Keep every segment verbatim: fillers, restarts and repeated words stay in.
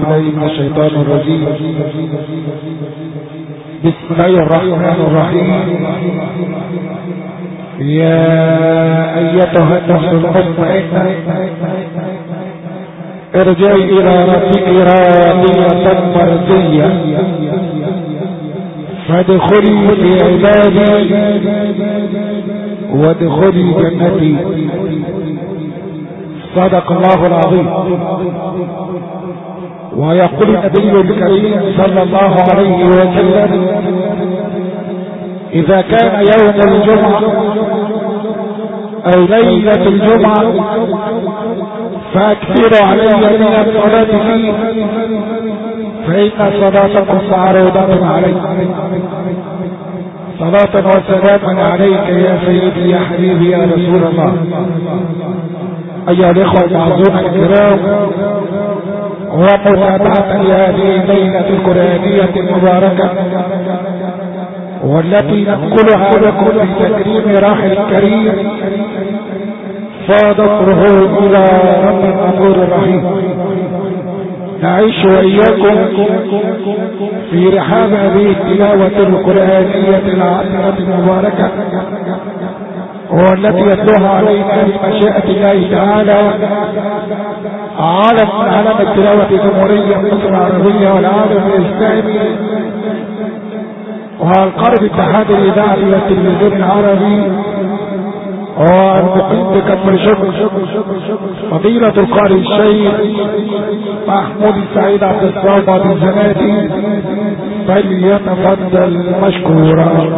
من الشيطان الرجيم. بسم الله الرحمن الرحيم. يا أيتها النفس المطمئنة ارجعي إلى ربك راضية مرضية فادخلي في عبادي وادخلي جنتي. صدق الله العظيم. ويقول النبي الكريم صلى الله عليه وسلم: إذا كان يوم الجمعة أو ليلة الجمعة فأكثروا علي من الصلاة فيه فإن صلاتكم معروضة علي. صلاة وسلاما عليك يا سيدي يا حبيبي يا رسول الله. أيها الإخوة المعزون الكرام، ومتابعة لهذه الليلة القرآنية المباركة والتي ننقلها لكم في تكريم راحل الكريم فاضته إلى رب الغفور الرحيم. نعيش وإياكم في رحاب هذه التلاوة القرآنية العطرة المباركة والتي يتلوها علينا بمشيئة الله تعالى عالم من علم التلاوة جمهورية مصر العربية والعالم الإسلامي والقرب اتحاد الإذاعة والتلفزيون العربي والمقيم بكفر شكر فضيلة القارئ الشيخ محمود السعيد عبد الصمد الزناتي، فليتفضل مشكورا.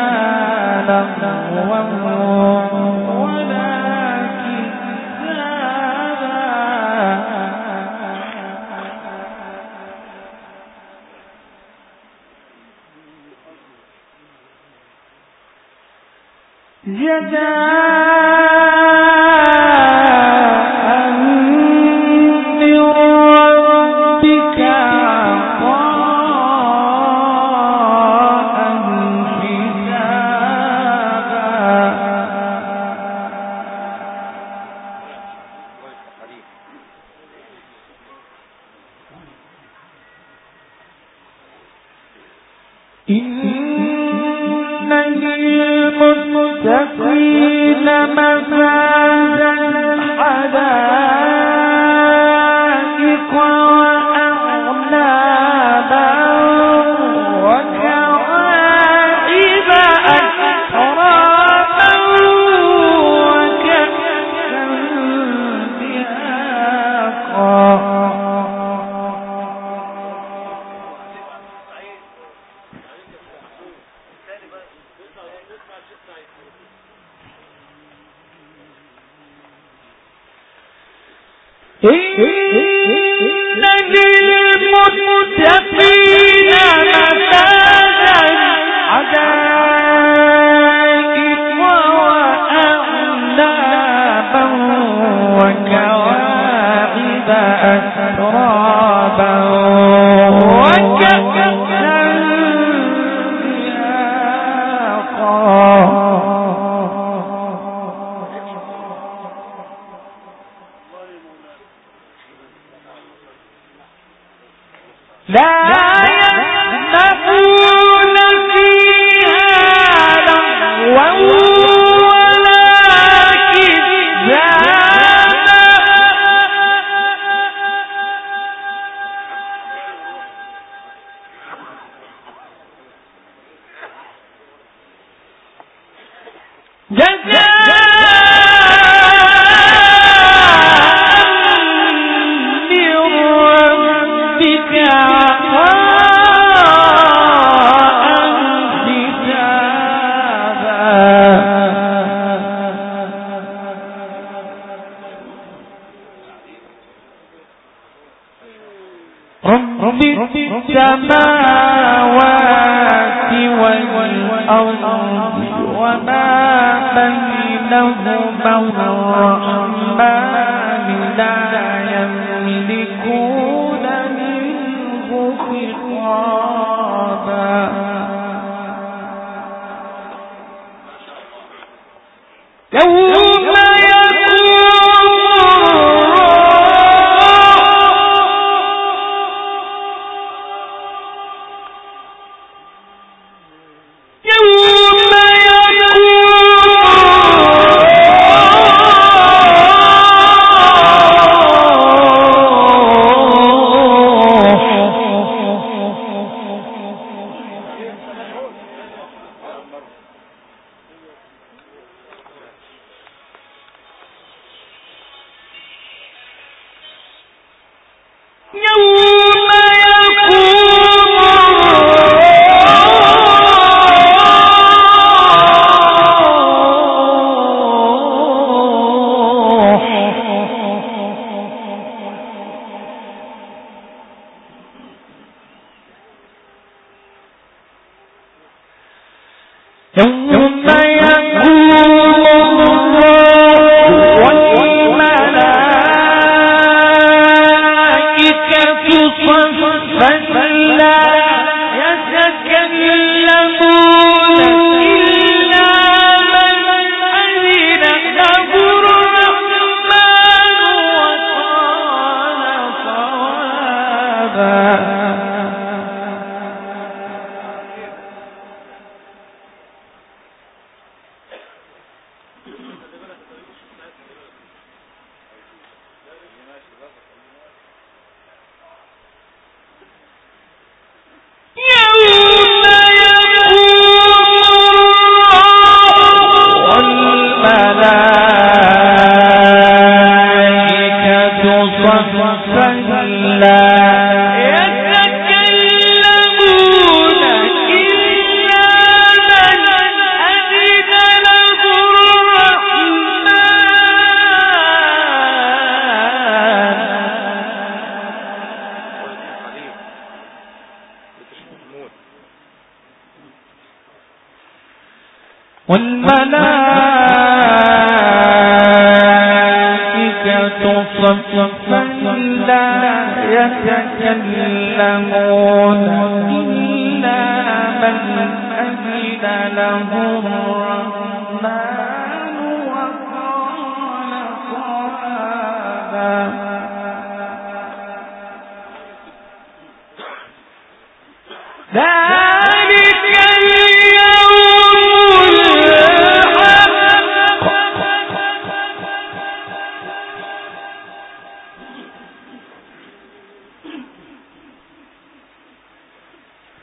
ولا كذاب للمتقين مفازا حدائق وأعنابا وكواعب أترابا وكأسا دهاقا إن للمتقين مفازا حدائق وأعنابا وكواعب أترابا وكأسا دهاقا لا يسمعون فيها لغوا ولا كذابا جزاء رب السماوات والأرض وما بينهما الرحمن لا يملكون منه خطابا يوم والملائكة صفا لا يتكلمون إلا من أذن له الرحمن وقال صوابا. ذلك اليوم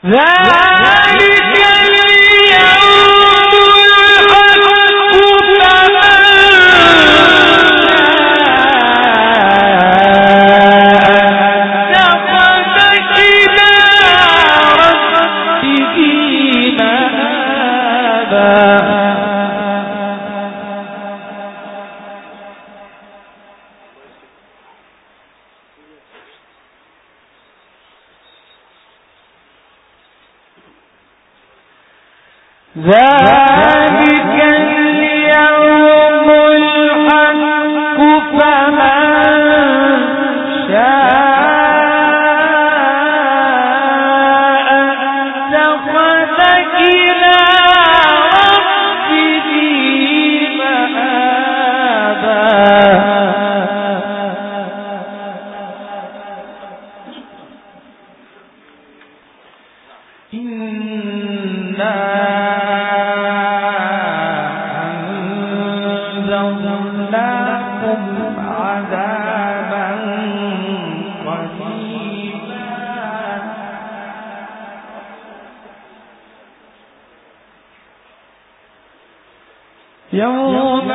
يوم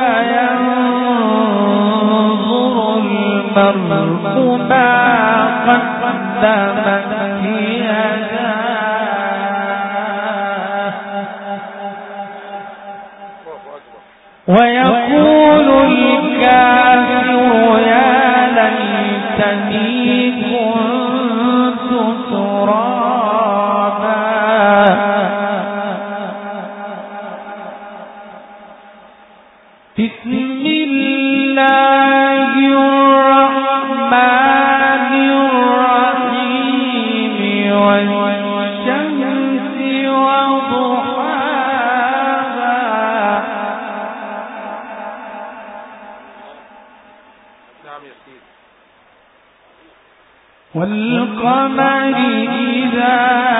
ينظر المرء ما قدمت يداه ويقول الكافر يا ليتني كنت ترابا بسم الله الرحمن الرحيم والشمس وضحاها والقمر إذا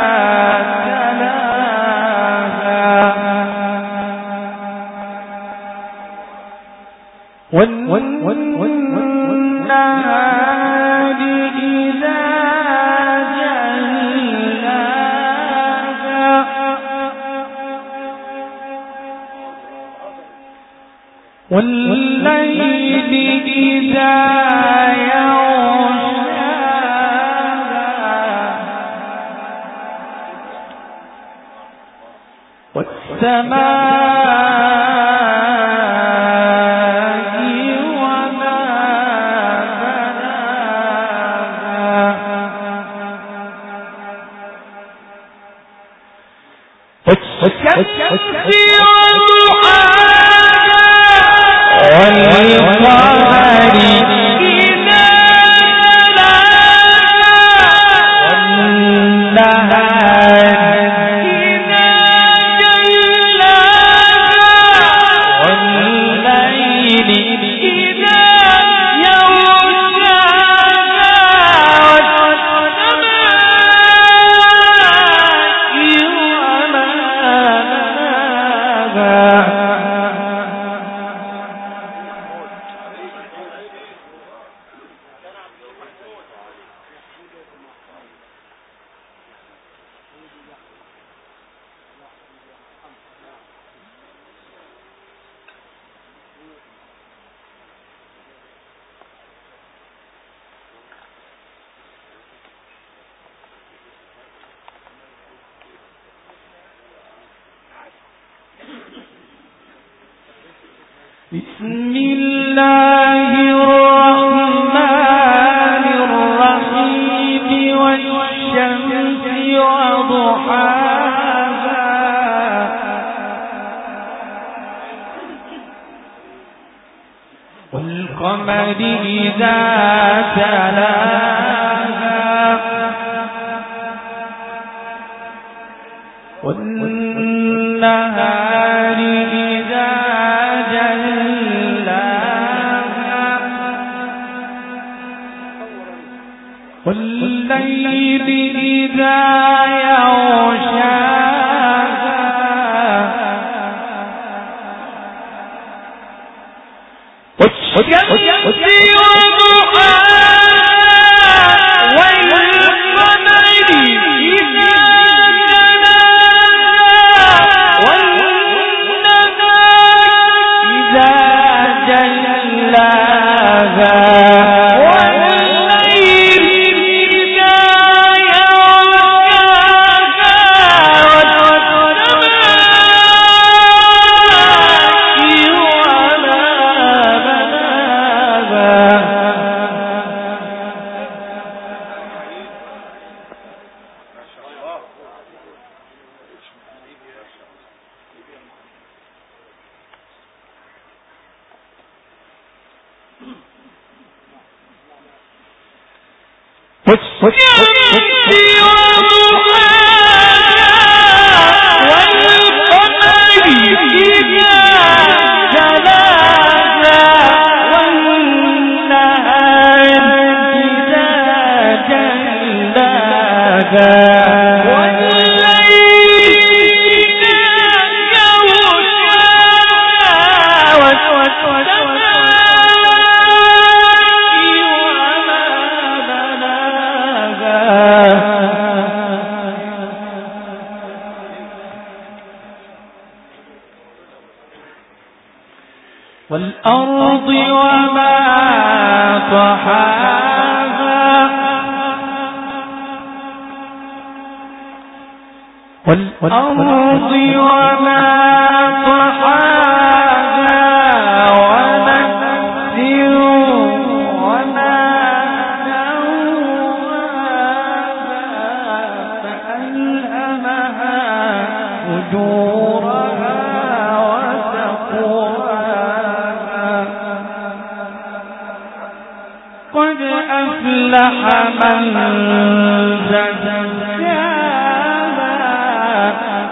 والنهار إذا جلاها والليل إذا يغشاها والسماء بسم الله الرحمن الرحيم والشمس وضحاها والقمر إذا تلاها والنهار إذا والليل إذا يغشاها والشمس وضحاها والقمر إذا والأرض وما طحاها والأرض وما طحاها ونفس وما سواها فألهمها فجورها قد أفلح من زكاها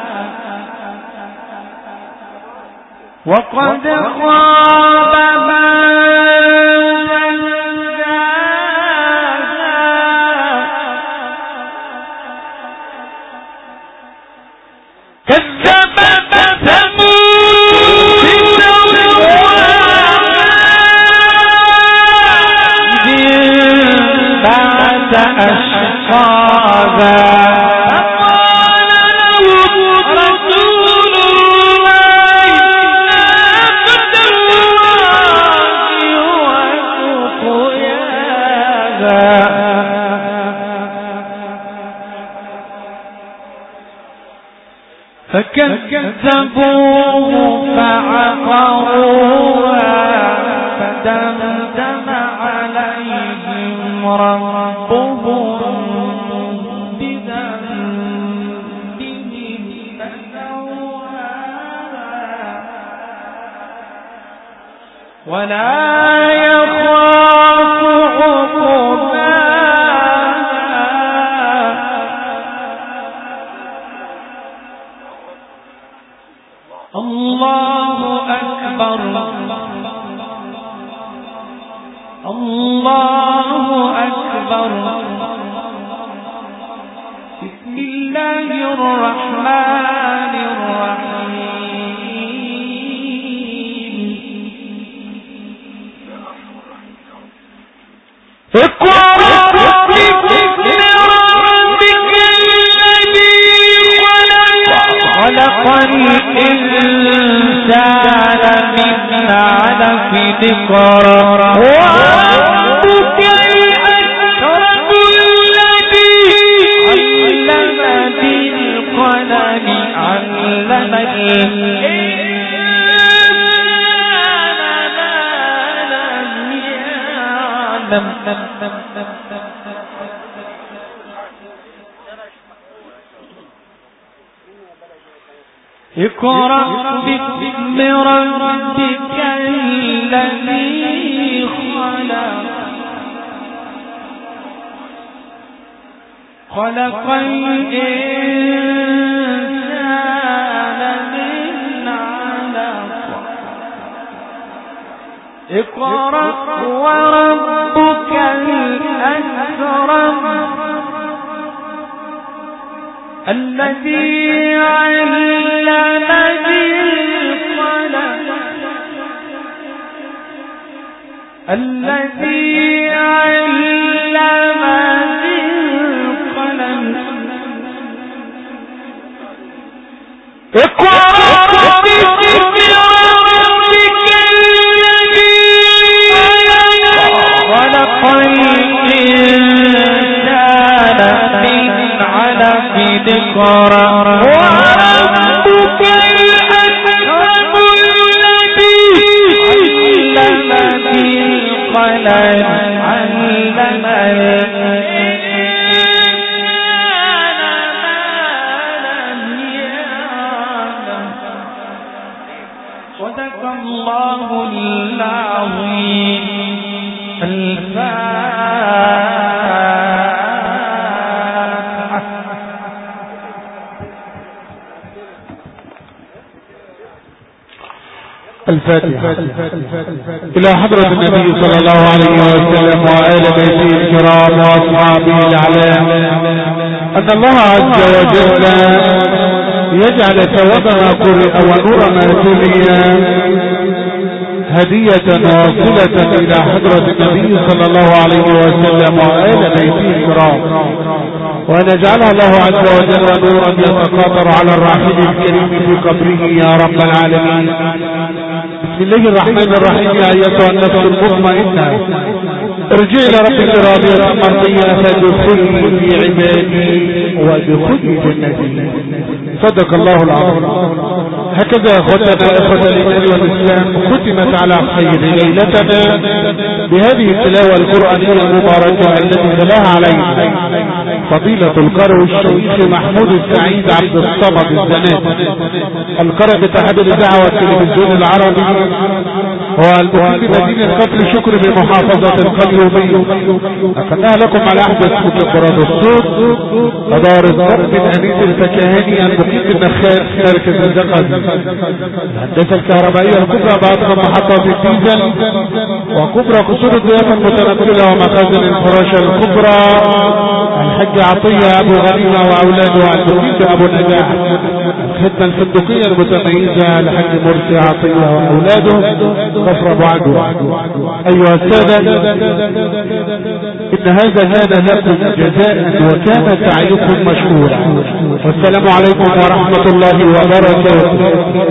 وقد خاب من دساها كذبت ثمود بعد أشقاها فقال لهم رسول الله ناقة الله وسقياها فكذبوه فعقروها فدمدم عليهم ربهم بذنبهم فسواها ولا يخاف عقباها الله أكبر الله أكبر بسم الله الرحمن الرحيم اقرأ باسم ربك الذي خلق الإنسان من علق اقرأ وربك الأكرم الذي علم بالقلم علم الإنسان ما لم يعلم اقرأ باسم ربك الذي خلق خلق الإنسان من علق اقرأ وربك الأكرم الذي علم بالقلم الذي علم بالقلم اقرأ باسم ربك الذي خلق الإنسان من علق اقرأ وربك الأكرم الذي علم بالقلم علم الإنسان ما لم يعلم صدق الله العظيم. الفاتحة. الفاتحة. إلى حضرة النبي صلى الله عليه وسلم وآل بيته الكرام وأصحابه الأعلام، أن الله عز وجل يجعل ثواب ما قرئ ونور ما تلي هدية واصلة إلى حضرة النبي صلى الله عليه وسلم وآل بيته الكرام، وأن يجعلها الله عز وجل نورا يتقاطر على الراحل الكريم في قبره يا رب العالمين. بسم الله الرحمن الرحيم. يا أيتها النفس المطمئنة ارجعي إلى ربك راضية مرضية فادخلي في عبادي وادخلي جنتي. صدق الله العظيم. هكذا اخوتنا اخوة الايمان والاسلام ختمت على خير ليلتنا بهذه التلاوة القرآنية المباركة التي تلاها علينا فضيلة القارئ الشيخ محمود السعيد عبد الصمد الزناتي، القارئ باتحاد الاذاعة والتلفزيون العربي، والمقيم بمدينة كفر شكر بمحافظة القليوبية. أخذناها لكم على احدث مكبرات الصوت ودار الضرب من انيس الفكهاني المقيم بالنخال مركز الزقازيق. الهندسة الكهربائية الكبرى بأضخم محطات الديزل وكبرى قصور الضيافة المتنقلة ومخازن الفراشة الكبرى الحج عطية أبو غنيمة وأولاده المقيم أبو النجاح. الخدمة الفندقية المتميزة الحج مرسي عطية وأولاده كفر أبو عدوى. أيها السادة، إن هذا كان لكم جزاء وكان سعيكم مشكورا، والسلام عليكم ورحمة الله وبركاته.